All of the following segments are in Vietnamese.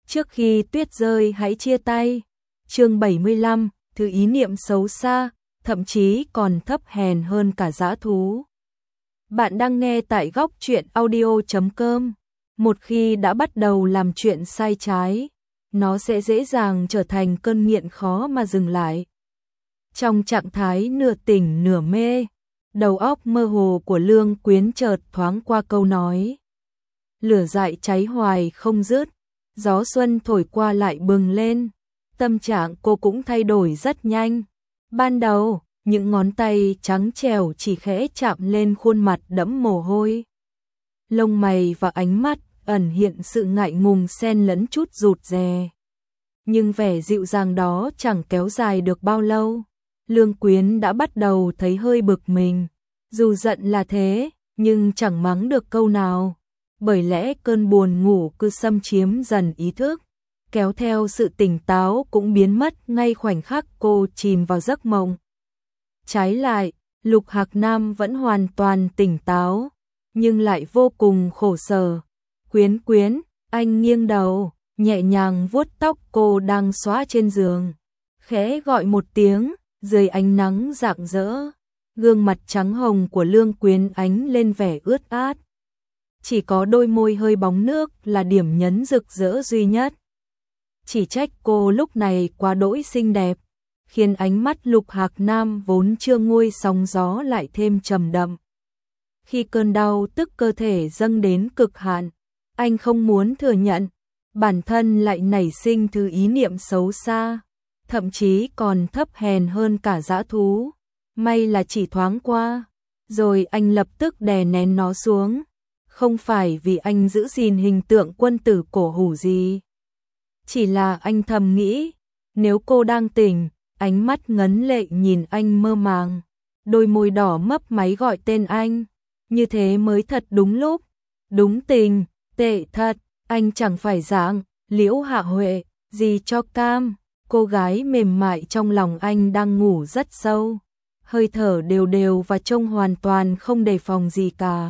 Trước khi tuyết rơi hãy chia tay. Chương 75, thứ ý niệm xấu xa, thậm chí còn thấp hèn hơn cả dã thú. Bạn đang nghe tại góc truyện audio.com. Một khi đã bắt đầu làm chuyện sai trái, nó sẽ dễ dàng trở thành cơn nghiện khó mà dừng lại. Trong trạng thái nửa tỉnh nửa mê, đầu óc mơ hồ của Lương Quyến chợt thoáng qua câu nói. Lửa dại cháy hoài không dứt, gió xuân thổi qua lại bừng lên. Tâm trạng cô cũng thay đổi rất nhanh. Ban đầu, những ngón tay trắng trẻo chỉ khẽ chạm lên khuôn mặt đẫm mồ hôi. Lông mày và ánh mắt ẩn hiện sự ngại ngùng xen lẫn chút rụt rè. Nhưng vẻ dịu dàng đó chẳng kéo dài được bao lâu. Lương Quyến đã bắt đầu thấy hơi bực mình. Dù giận là thế, nhưng chẳng mắng được câu nào. Bởi lẽ cơn buồn ngủ cứ xâm chiếm dần ý thức, kéo theo sự tỉnh táo cũng biến mất ngay khoảnh khắc cô chìm vào giấc mộng. Trái lại, Lục Hạc Nam vẫn hoàn toàn tỉnh táo, nhưng lại vô cùng khổ sở. Quyến Quyến, anh nghiêng đầu, nhẹ nhàng vuốt tóc cô đang xõa trên giường. Khẽ gọi một tiếng, dưới ánh nắng rạng rỡ, gương mặt trắng hồng của Lương Quyến ánh lên vẻ ướt át. Chỉ có đôi môi hơi bóng nước là điểm nhấn rực rỡ duy nhất. Chỉ trách cô lúc này quá đỗi xinh đẹp, khiến ánh mắt Lục Hạc Nam vốn chưa nguôi sóng gió lại thêm trầm đậm. Khi cơn đau tức cơ thể dâng đến cực hạn, anh không muốn thừa nhận, bản thân lại nảy sinh thứ ý niệm xấu xa, thậm chí còn thấp hèn hơn cả dã thú. May là chỉ thoáng qua, rồi anh lập tức đè nén nó xuống. Không phải vì anh giữ gìn hình tượng quân tử cổ hủ gì. Chỉ là anh thầm nghĩ, nếu cô đang tỉnh, ánh mắt ngấn lệ nhìn anh mơ màng, đôi môi đỏ mấp máy gọi tên anh, như thế mới thật đúng lúc, đúng tình, tệ thật, anh chẳng phải dạng, Liễu Hạ Huệ, gì cho cam, cô gái mềm mại trong lòng anh đang ngủ rất sâu, hơi thở đều đều và trông hoàn toàn không đề phòng gì cả.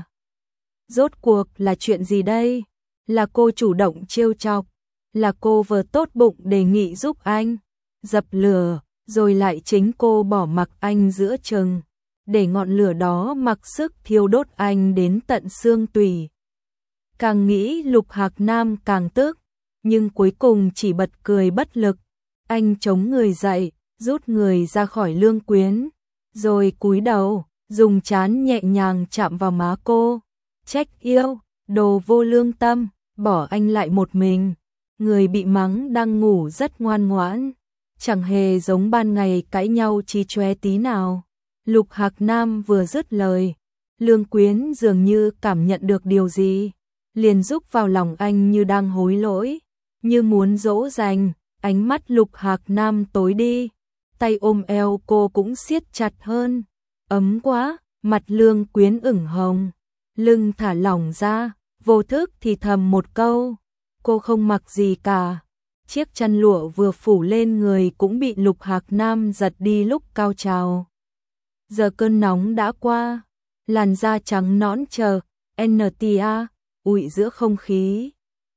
Rốt cuộc là chuyện gì đây? Là cô chủ động trêu chọc, là cô vừa tốt bụng đề nghị giúp anh dập lửa, rồi lại chính cô bỏ mặc anh giữa chừng, để ngọn lửa đó mặc sức thiêu đốt anh đến tận xương tủy. Càng nghĩ Lục Hạc Nam càng tức, nhưng cuối cùng chỉ bật cười bất lực. Anh chống người dậy, rút người ra khỏi Lương Quyến, rồi cúi đầu, dùng trán nhẹ nhàng chạm vào má cô. Trách yêu, đồ vô lương tâm, bỏ anh lại một mình. Người bị mắng đang ngủ rất ngoan ngoãn, chẳng hề giống ban ngày cãi nhau chí chóe tí nào. Lục Hạc Nam vừa dứt lời, Lương Quyến dường như cảm nhận được điều gì, liền rúc vào lòng anh như đang hối lỗi, như muốn dỗ dành. Ánh mắt Lục Hạc Nam tối đi, tay ôm eo cô cũng siết chặt hơn. Ấm quá, mặt Lương Quyến ửng hồng, lưng thả lỏng ra, vô thức thì thầm một câu. Cô không mặc gì cả. Chiếc chăn lụa vừa phủ lên người cũng bị Lục Hạc Nam giật đi lúc cao trào. Giờ cơn nóng đã qua, làn da trắng nõn chờ, NTA, ủi giữa không khí.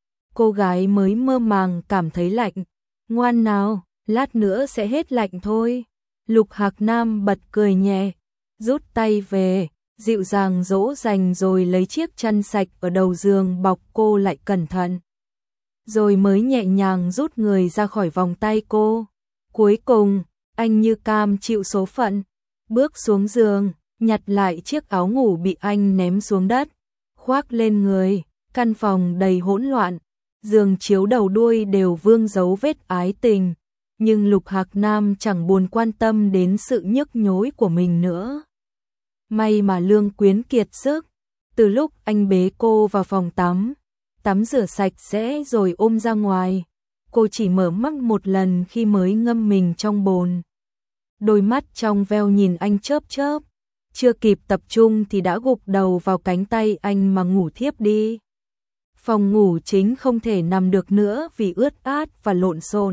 Cô gái mới mơ màng cảm thấy lạnh. Ngoan nào, lát nữa sẽ hết lạnh thôi. Lục Hạc Nam bật cười nhẹ, rút tay về, dịu dàng dỗ dành rồi lấy chiếc chăn sạch ở đầu giường bọc cô lại cẩn thận. Rồi mới nhẹ nhàng rút người ra khỏi vòng tay cô. Cuối cùng, anh như cam chịu số phận, bước xuống giường, nhặt lại chiếc áo ngủ bị anh ném xuống đất, khoác lên người. Căn phòng đầy hỗn loạn, giường chiếu đầu đuôi đều vương dấu vết ái tình, nhưng Lục Hạc Nam chẳng buồn quan tâm đến sự nhức nhối của mình nữa. May mà Lương Quyến kiệt sức, từ lúc anh bế cô vào phòng tắm rửa sạch sẽ rồi ôm ra ngoài, cô chỉ mở mắt một lần khi mới ngâm mình trong bồn. Đôi mắt trong veo nhìn anh chớp chớp, chưa kịp tập trung thì đã gục đầu vào cánh tay anh mà ngủ thiếp đi. Phòng ngủ chính không thể nằm được nữa vì ướt át và lộn xộn.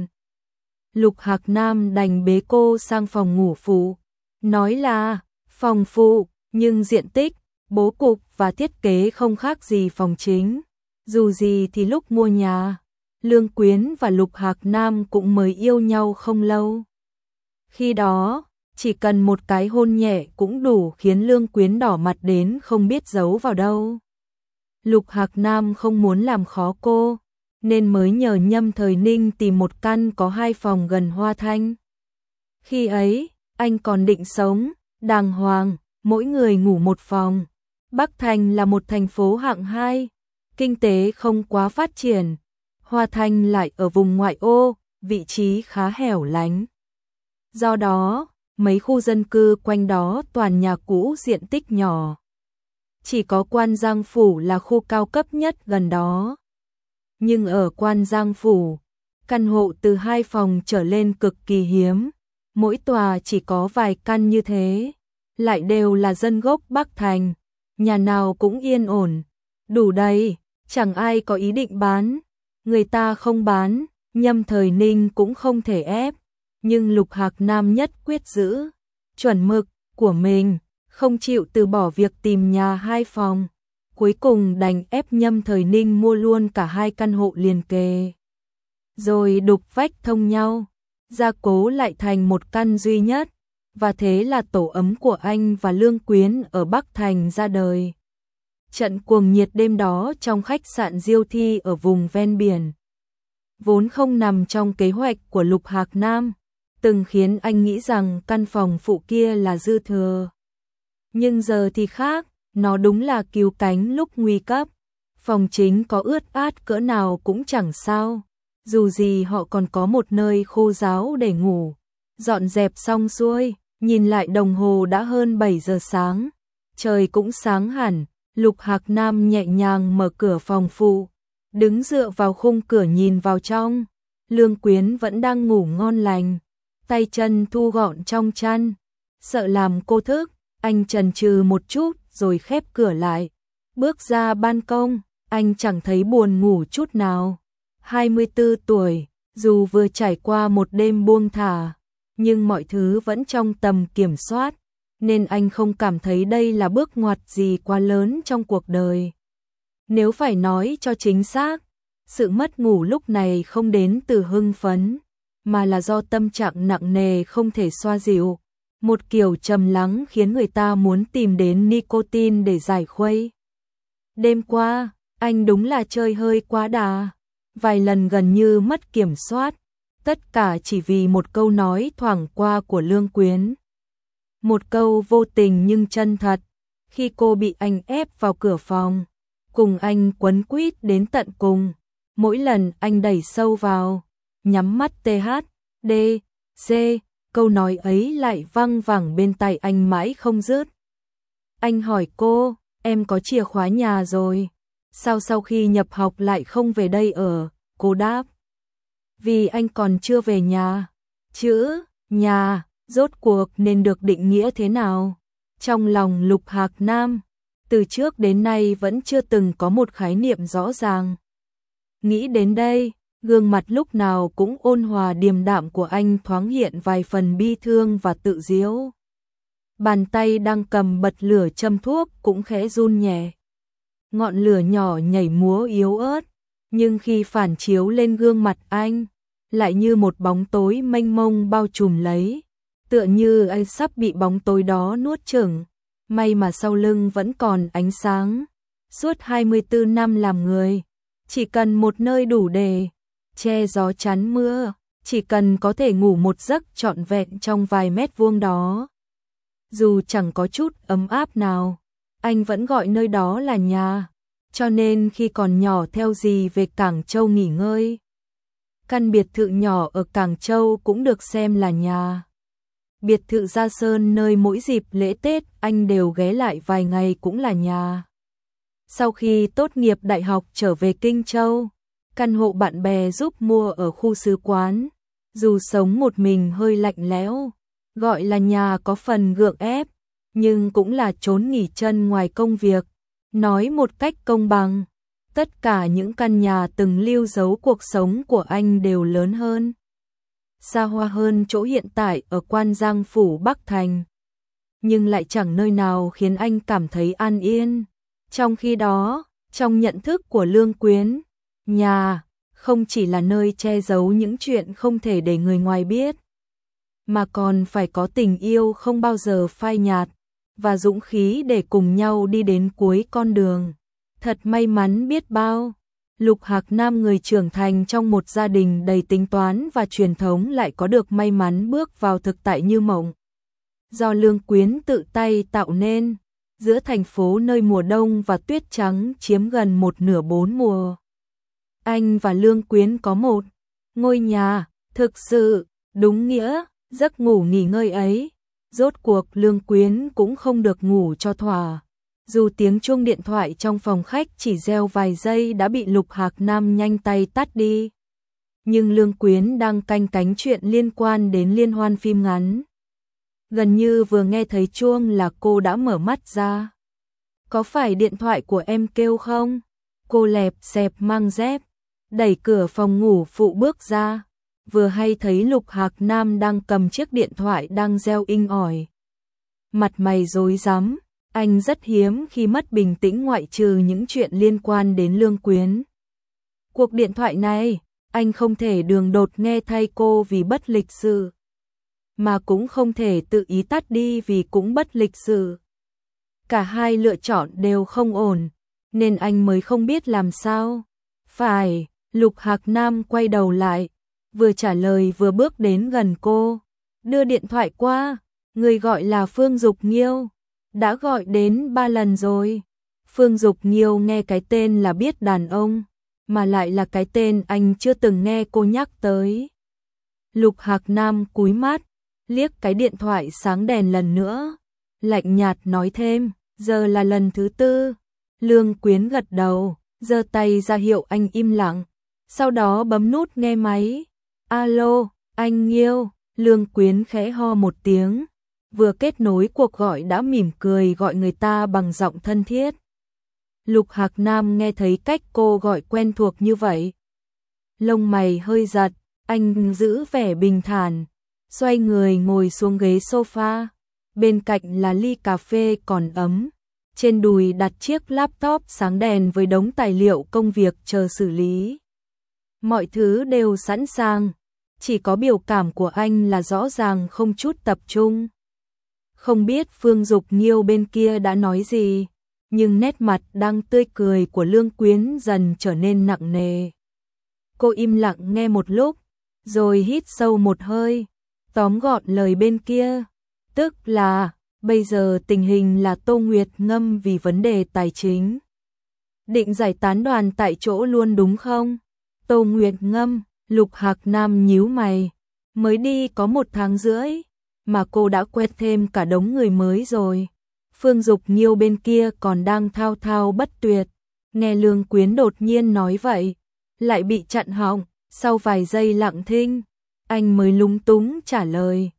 Lục Hạc Nam đành bế cô sang phòng ngủ phụ. Nói là phòng phụ, nhưng diện tích, bố cục và thiết kế không khác gì phòng chính. Dù gì thì lúc mua nhà, Lương Quyến và Lục Hạc Nam cũng mới yêu nhau không lâu. Khi đó, chỉ cần một cái hôn nhẹ cũng đủ khiến Lương Quyến đỏ mặt đến không biết giấu vào đâu. Lục Hạc Nam không muốn làm khó cô, nên mới nhờ Nhâm Thời Ninh tìm một căn có 2 phòng gần Hoa Thanh. Khi ấy, anh còn định sống đàng hoàng, mỗi người ngủ một phòng. Bắc Thành là một thành phố hạng 2, kinh tế không quá phát triển. Hoa Thanh lại ở vùng ngoại ô, vị trí khá hẻo lánh. Do đó, mấy khu dân cư quanh đó toàn nhà cũ diện tích nhỏ. Chỉ có Quan Giang Phủ là khu cao cấp nhất gần đó. Nhưng ở Quan Giang Phủ, căn hộ từ 2 phòng trở lên cực kỳ hiếm. Mỗi tòa chỉ có vài căn như thế, lại đều là dân gốc Bắc Thành. Nhà nào cũng yên ổn, đủ đầy, chẳng ai có ý định bán. Người ta không bán, Nhâm Thời Ninh cũng không thể ép. Nhưng Lục Hạc Nam nhất quyết giữ chuẩn mực của mình, không chịu từ bỏ việc tìm nhà 2 phòng. Cuối cùng đành ép Nhâm Thời Ninh mua luôn cả 2 căn hộ liền kề. Rồi đục vách thông nhau, gia cố lại thành một căn duy nhất. Và thế là tổ ấm của anh và Lương Quyến ở Bắc Thành ra đời. Trận cuồng nhiệt đêm đó trong khách sạn Diêu Thi ở vùng ven biển, vốn không nằm trong kế hoạch của Lục Hạc Nam, từng khiến anh nghĩ rằng căn phòng phụ kia là dư thừa. Nhưng giờ thì khác, nó đúng là cứu cánh lúc nguy cấp. Phòng chính có ướt át cỡ nào cũng chẳng sao, dù gì họ còn có một nơi khô ráo để ngủ. Dọn dẹp xong xuôi, nhìn lại đồng hồ đã hơn 7 giờ sáng, trời cũng sáng hẳn. Lục Hạc Nam nhẹ nhàng mở cửa phòng phụ, đứng dựa vào khung cửa nhìn vào trong. Lương Quyến vẫn đang ngủ ngon lành, tay chân thu gọn trong chăn. Sợ làm cô thức, anh chần chừ một chút rồi khép cửa lại. Bước ra ban công, anh chẳng thấy buồn ngủ chút nào. 24 tuổi, dù vừa trải qua một đêm buông thả, nhưng mọi thứ vẫn trong tầm kiểm soát, nên anh không cảm thấy đây là bước ngoặt gì quá lớn trong cuộc đời. Nếu phải nói cho chính xác, sự mất ngủ lúc này không đến từ hưng phấn, mà là do tâm trạng nặng nề không thể xoa dịu. Một kiểu trầm lắng khiến người ta muốn tìm đến nicotine để giải khuây. Đêm qua, anh đúng là chơi hơi quá đà, vài lần gần như mất kiểm soát, tất cả chỉ vì một câu nói thoảng qua của Lương Quyến. Một câu vô tình nhưng chân thật, khi cô bị anh ép vào cửa phòng, cùng anh quấn quýt đến tận cùng. Mỗi lần anh đẩy sâu vào, nhắm mắt THD, C, câu nói ấy lại văng vẳng bên tai anh mãi không dứt. Anh hỏi cô, em có chìa khóa nhà rồi, sao sau khi nhập học lại không về đây ở? Cô đáp, vì anh còn chưa về nhà. Chữ nhà rốt cuộc nên được định nghĩa thế nào? Trong lòng Lục Hạc Nam, từ trước đến nay vẫn chưa từng có một khái niệm rõ ràng. Nghĩ đến đây, gương mặt lúc nào cũng ôn hòa điềm đạm của anh thoáng hiện vài phần bi thương và tự giễu. Bàn tay đang cầm bật lửa châm thuốc cũng khẽ run nhẹ. Ngọn lửa nhỏ nhảy múa yếu ớt, nhưng khi phản chiếu lên gương mặt anh, lại như một bóng tối mênh mông bao trùm lấy, tựa như anh sắp bị bóng tối đó nuốt chửng. May mà sau lưng vẫn còn ánh sáng. Suốt 24 năm làm người, chỉ cần một nơi đủ để che gió chắn mưa, chỉ cần có thể ngủ một giấc trọn vẹn trong vài mét vuông đó. Dù chẳng có chút ấm áp nào, anh vẫn gọi nơi đó là nhà, cho nên khi còn nhỏ theo dì về Cảng Châu nghỉ ngơi. Căn biệt thự nhỏ ở Cảng Châu cũng được xem là nhà. Biệt thự Gia Sơn nơi mỗi dịp lễ Tết anh đều ghé lại vài ngày cũng là nhà. Sau khi tốt nghiệp đại học trở về Kinh Châu, căn hộ bạn bè giúp mua ở khu sứ quán, dù sống một mình hơi lạnh lẽo, gọi là nhà có phần gượng ép, nhưng cũng là chốn nghỉ chân ngoài công việc. Nói một cách công bằng, tất cả những căn nhà từng lưu dấu cuộc sống của anh đều lớn hơn, xa hoa hơn chỗ hiện tại ở Quan Giang Phủ Bắc Thành. Nhưng lại chẳng nơi nào khiến anh cảm thấy an yên. Trong khi đó, trong nhận thức của Lương Quyến, nhà không chỉ là nơi che giấu những chuyện không thể để người ngoài biết, mà còn phải có tình yêu không bao giờ phai nhạt, và dũng khí để cùng nhau đi đến cuối con đường. Thật may mắn biết bao. Lục Hạc Nam, người trưởng thành trong một gia đình đầy tính toán và truyền thống, lại có được may mắn bước vào thực tại như mộng. Do Lương Quyến tự tay tạo nên, giữa thành phố nơi mùa đông và tuyết trắng chiếm gần một nửa 4 mùa. Anh và Lương Quyến có một ngôi nhà, thực sự, đúng nghĩa, giấc ngủ nghỉ ngơi ấy. Rốt cuộc Lương Quyến cũng không được ngủ cho thỏa. Dù tiếng chuông điện thoại trong phòng khách chỉ reo vài giây đã bị Lục Hạc Nam nhanh tay tắt đi. Nhưng Lương Quyến đang canh cánh chuyện liên quan đến liên hoan phim ngắn. Gần như vừa nghe thấy chuông là cô đã mở mắt ra. Có phải điện thoại của em kêu không? Cô lẹp xẹp mang dép, đẩy cửa phòng ngủ phụ bước ra. Vừa hay thấy Lục Hạc Nam đang cầm chiếc điện thoại đang reo inh ỏi. Mặt mày rối rắm, anh rất hiếm khi mất bình tĩnh ngoại trừ những chuyện liên quan đến Lương Quyến. Cuộc điện thoại này, anh không thể đường đột nghe thay cô vì bất lịch sự, mà cũng không thể tự ý tắt đi vì cũng bất lịch sự. Cả hai lựa chọn đều không ổn, nên anh mới không biết làm sao. Phải, Lục Hạc Nam quay đầu lại, vừa trả lời vừa bước đến gần cô. Đưa điện thoại qua, người gọi là Phương Dục Nghiêu. Đã gọi đến 3 lần rồi. Phương Dục Nghiêu nghe cái tên là biết đàn ông, mà lại là cái tên anh chưa từng nghe cô nhắc tới. Lục Hạc Nam cúi mắt, liếc cái điện thoại sáng đèn lần nữa, lạnh nhạt nói thêm, giờ là lần thứ 4. Lương Quyến gật đầu, giơ tay ra hiệu anh im lặng, sau đó bấm nút nghe máy. Alo, anh Nghiêu. Lương Quyến khẽ ho một tiếng, vừa kết nối cuộc gọi đã mỉm cười gọi người ta bằng giọng thân thiết. Lục Hạc Nam nghe thấy cách cô gọi quen thuộc như vậy, lông mày hơi giật, anh giữ vẻ bình thản, xoay người ngồi xuống ghế sofa, bên cạnh là ly cà phê còn ấm, trên đùi đặt chiếc laptop sáng đèn với đống tài liệu công việc chờ xử lý. Mọi thứ đều sẵn sàng, chỉ có biểu cảm của anh là rõ ràng không chút tập trung. Không biết Phương Dục Nghiêu bên kia đã nói gì, nhưng nét mặt đang tươi cười của Lương Quyến dần trở nên nặng nề. Cô im lặng nghe một lúc, rồi hít sâu một hơi, tóm gọn lời bên kia. Tức là, bây giờ tình hình là Tô Nguyệt Ngâm vì vấn đề tài chính định giải tán đoàn tại chỗ luôn đúng không? Tô Nguyệt Ngâm, Lục Hạc Nam nhíu mày, mới đi có 1 tháng rưỡi, mà cô đã quen thêm cả đống người mới rồi. Phương Dục Nghiêu bên kia còn đang thao thao bất tuyệt, nghe Lương Quyến đột nhiên nói vậy, lại bị chặn họng, sau vài giây lặng thinh, anh mới lúng túng trả lời.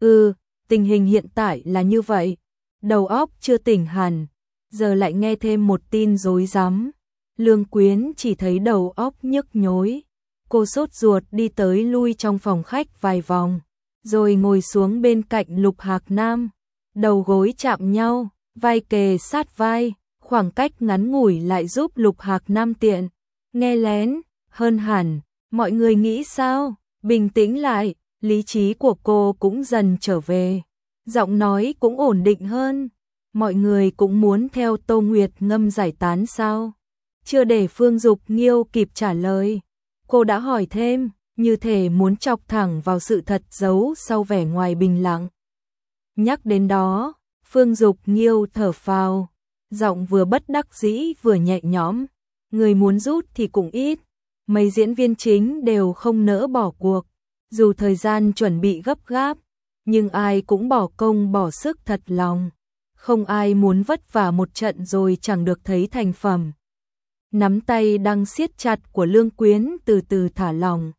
Tình hình hiện tại là như vậy, đầu óc chưa tỉnh hẳn, giờ lại nghe thêm một tin rối rắm. Lương Quyến chỉ thấy đầu óc nhức nhối, cô sốt ruột đi tới lui trong phòng khách vài vòng, rồi ngồi xuống bên cạnh Lục Hạc Nam, đầu gối chạm nhau, vai kề sát vai, khoảng cách ngắn ngủi lại giúp Lục Hạc Nam tiện nghe lén hơn hẳn. Mọi người nghĩ sao? Bình tĩnh lại, lý trí của cô cũng dần trở về, giọng nói cũng ổn định hơn. Mọi người cũng muốn theo Tô Nguyệt Ngâm giải tán sao? Chưa để Phương Dục Nghiêu kịp trả lời, cô đã hỏi thêm, như thể muốn chọc thẳng vào sự thật giấu sau vẻ ngoài bình lặng. Nhắc đến đó, Phương Dục Nghiêu thở phào, giọng vừa bất đắc dĩ vừa nhẹ nhõm. Người muốn rút thì cũng ít, mấy diễn viên chính đều không nỡ bỏ cuộc, dù thời gian chuẩn bị gấp gáp, nhưng ai cũng bỏ công bỏ sức thật lòng. Không ai muốn vất vả một trận rồi chẳng được thấy thành phẩm. Nắm tay đang siết chặt của Lương Quyến từ từ thả lỏng.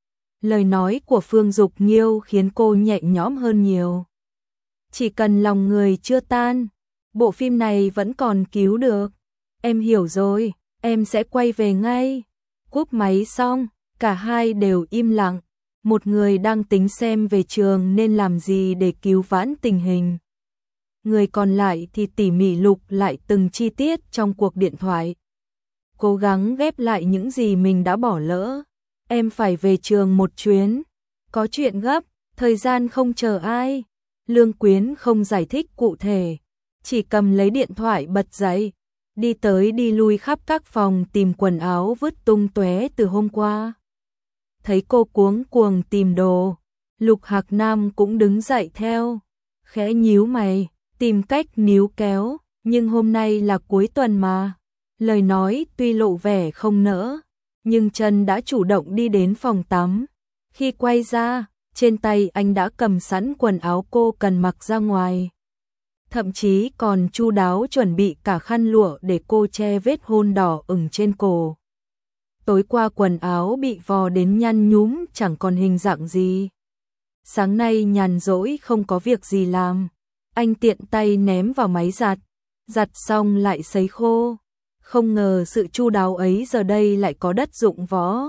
Lời nói của Phương Dục Nghiêu khiến cô nhẹ nhõm hơn nhiều. Chỉ cần lòng người chưa tan, bộ phim này vẫn còn cứu được. Em hiểu rồi, em sẽ quay về ngay. Cúp máy xong, cả hai đều im lặng. Một người đang tính xem về trường nên làm gì để cứu vãn tình hình. Người còn lại thì tỉ mỉ lục lại từng chi tiết trong cuộc điện thoại, cố gắng ghép lại những gì mình đã bỏ lỡ. em phải về trường một chuyến, có chuyện gấp, thời gian không chờ ai. Lương Quyến không giải thích cụ thể, chỉ cầm lấy điện thoại bật dậy, đi tới đi lui khắp các phòng tìm quần áo vứt tung tóe từ hôm qua. Thấy cô cuống cuồng tìm đồ, Lục Hạc Nam cũng đứng dậy theo, khẽ nhíu mày, tìm cách níu kéo, nhưng hôm nay là cuối tuần mà. Lời nói tuy lộ vẻ không nỡ, nhưng chân đã chủ động đi đến phòng tắm. Khi quay ra, trên tay anh đã cầm sẵn quần áo cô cần mặc ra ngoài. Thậm chí còn chu đáo chuẩn bị cả khăn lụa để cô che vết hôn đỏ ửng trên cổ. Tối qua quần áo bị vò đến nhăn nhúm chẳng còn hình dạng gì. Sáng nay nhàn rỗi không có việc gì làm, anh tiện tay ném vào máy giặt, giặt xong lại sấy khô. Không ngờ sự chu đáo ấy giờ đây lại có đất dụng võ.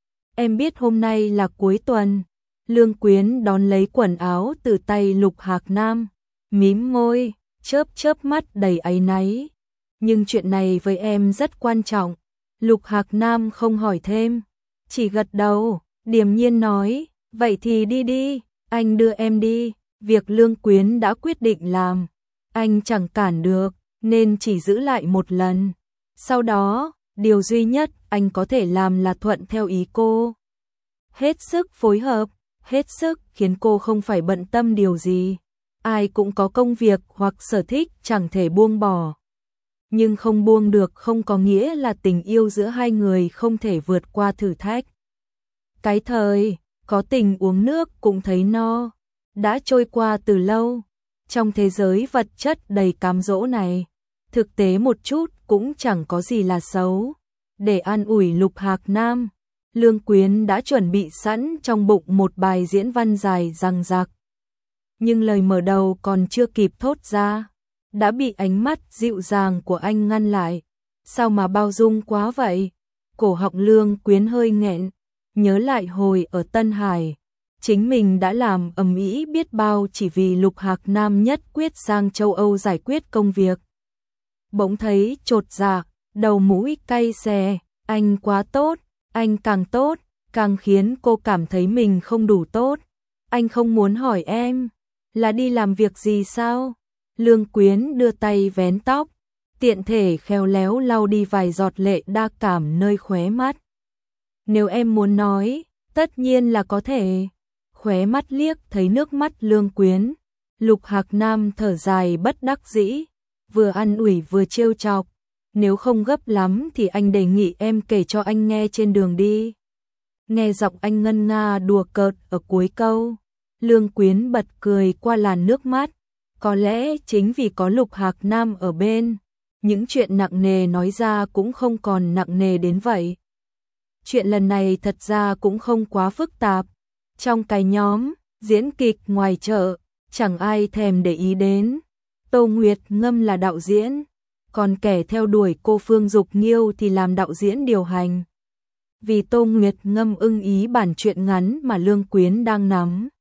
Em biết hôm nay là cuối tuần. Lương Quyến đón lấy quần áo từ tay Lục Hạc Nam, mím môi, chớp mắt đầy áy náy. Nhưng chuyện này với em rất quan trọng. Lục Hạc Nam không hỏi thêm, chỉ gật đầu, điềm nhiên nói, vậy thì đi đi, anh đưa em đi. Việc Lương Quyến đã quyết định làm, anh chẳng cản được, nên chỉ giữ lại một lần. Sau đó, điều duy nhất anh có thể làm là thuận theo ý cô. Hết sức phối hợp, hết sức khiến cô không phải bận tâm điều gì. Ai cũng có công việc hoặc sở thích chẳng thể buông bỏ. Nhưng không buông được không có nghĩa là tình yêu giữa hai người không thể vượt qua thử thách. Cái thời, có tình uống nước cũng thấy no, đã trôi qua từ lâu. Trong thế giới vật chất đầy cám dỗ này, thực tế một chút cũng chẳng có gì là xấu. Để an ủi Lục Hạc Nam, Lương Quyến đã chuẩn bị sẵn trong bụng một bài diễn văn dài dằng dặc. Nhưng lời mở đầu còn chưa kịp thốt ra, đã bị ánh mắt dịu dàng của anh ngăn lại. Sao mà bao dung quá vậy? Cổ họng Lương Quyến hơi nghẹn, nhớ lại hồi ở Tân Hải, chính mình đã làm ầm ĩ biết bao chỉ vì Lục Hạc Nam nhất quyết sang châu Âu giải quyết công việc. Bỗng thấy chột dạ, đầu mũi cay xè, anh quá tốt, anh càng tốt, càng khiến cô cảm thấy mình không đủ tốt. Anh không muốn hỏi em, là đi làm việc gì sao? Lương Quyến đưa tay vén tóc, tiện thể khéo léo lau đi vài giọt lệ đa cảm nơi khóe mắt. Nếu em muốn nói, tất nhiên là có thể. Khóe mắt liếc thấy nước mắt Lương Quyến, Lục Hạc Nam thở dài bất đắc dĩ, vừa an ủi vừa trêu chọc. Nếu không gấp lắm thì anh đề nghị em kể cho anh nghe trên đường đi. Nghe giọng anh ngân nga đùa cợt ở cuối câu, Lương Quyến bật cười qua làn nước mắt. Có lẽ chính vì có Lục Hạc Nam ở bên, những chuyện nặng nề nói ra cũng không còn nặng nề đến vậy. Chuyện lần này thật ra cũng không quá phức tạp. Trong cái nhóm diễn kịch ngoài chợ, chẳng ai thèm để ý đến. Tô Nguyệt Ngâm là đạo diễn, còn kẻ theo đuổi cô Phương Dục Nghiêu thì làm đạo diễn điều hành. Vì Tô Nguyệt Ngâm ưng ý bản truyện ngắn mà Lương Quyến đang nắm,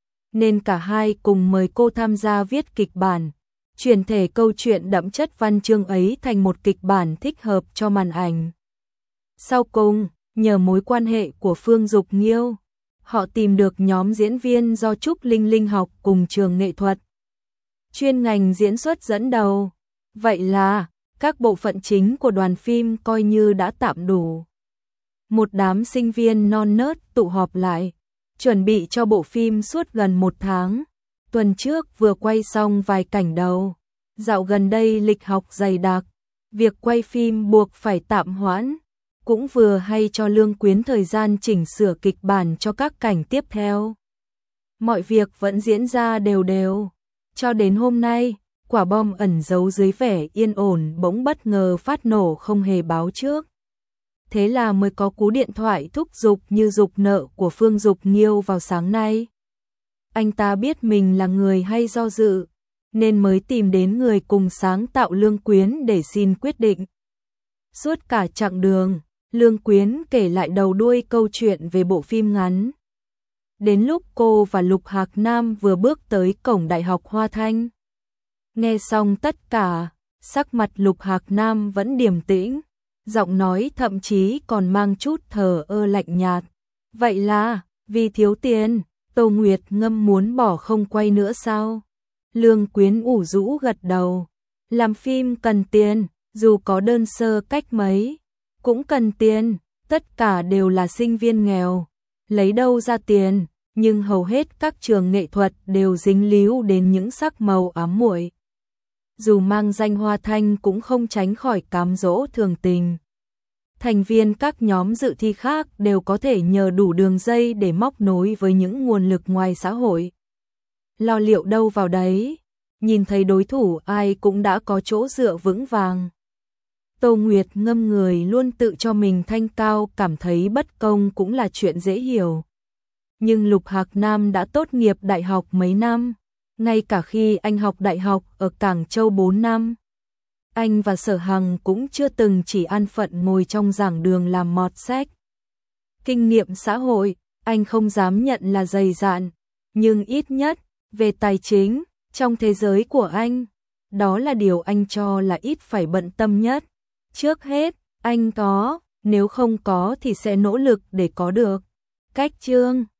nên cả hai cùng mời cô tham gia viết kịch bản, chuyển thể câu chuyện đậm chất văn chương ấy thành một kịch bản thích hợp cho màn ảnh. Sau cùng, nhờ mối quan hệ của Phương Dục Nghiêu, họ tìm được nhóm diễn viên do Trúc Linh Linh học cùng trường nghệ thuật chuyên ngành diễn xuất dẫn đầu. Vậy là, các bộ phận chính của đoàn phim coi như đã tạm đủ. Một đám sinh viên non nớt tụ họp lại, chuẩn bị cho bộ phim suốt gần một tháng. Tuần trước vừa quay xong vài cảnh đầu. Dạo gần đây lịch học dày đặc, việc quay phim buộc phải tạm hoãn. Cũng vừa hay cho Lương Quyến thời gian chỉnh sửa kịch bản cho các cảnh tiếp theo. Mọi việc vẫn diễn ra đều đều. Cho đến hôm nay, quả bom ẩn giấu dưới vẻ yên ổn bỗng bất ngờ phát nổ không hề báo trước. Thế là mới có cú điện thoại thúc giục như giục nợ của Phương Dục Nghiêu vào sáng nay. Anh ta biết mình là người hay do dự, nên mới tìm đến người cùng sáng tạo Lương Quyến để xin quyết định. Suốt cả chặng đường, Lương Quyến kể lại đầu đuôi câu chuyện về bộ phim ngắn. Đến lúc cô và Lục Hạc Nam vừa bước tới cổng Đại học Hoa Thanh. Nghe xong tất cả, sắc mặt Lục Hạc Nam vẫn điềm tĩnh, giọng nói thậm chí còn mang chút thờ ơ lạnh nhạt. Vậy là, vì thiếu tiền, Tô Nguyệt Ngâm muốn bỏ không quay nữa sao? Lương Quyến ủ rũ gật đầu. Làm phim cần tiền, dù có đơn sơ cách mấy, cũng cần tiền, tất cả đều là sinh viên nghèo. Lấy đâu ra tiền, nhưng hầu hết các trường nghệ thuật đều dính líu đến những sắc màu ám muội. Dù mang danh Hoa Thanh cũng không tránh khỏi cám dỗ thường tình. Thành viên các nhóm dự thi khác đều có thể nhờ đủ đường dây để móc nối với những nguồn lực ngoài xã hội. Lo liệu đâu vào đấy, nhìn thấy đối thủ ai cũng đã có chỗ dựa vững vàng. Tô Nguyệt Ngâm người luôn tự cho mình thanh cao, cảm thấy bất công cũng là chuyện dễ hiểu. Nhưng Lục Hạc Nam đã tốt nghiệp đại học mấy năm, ngay cả khi anh học đại học ở Cảng Châu 4 năm. Anh và Sở Hằng cũng chưa từng chỉ an phận ngồi trong giảng đường làm mọt sách. Kinh nghiệm xã hội, anh không dám nhận là dày dạn, nhưng ít nhất, về tài chính, trong thế giới của anh, đó là điều anh cho là ít phải bận tâm nhất. Trước hết, anh có, nếu không có thì sẽ nỗ lực để có được. Cách chương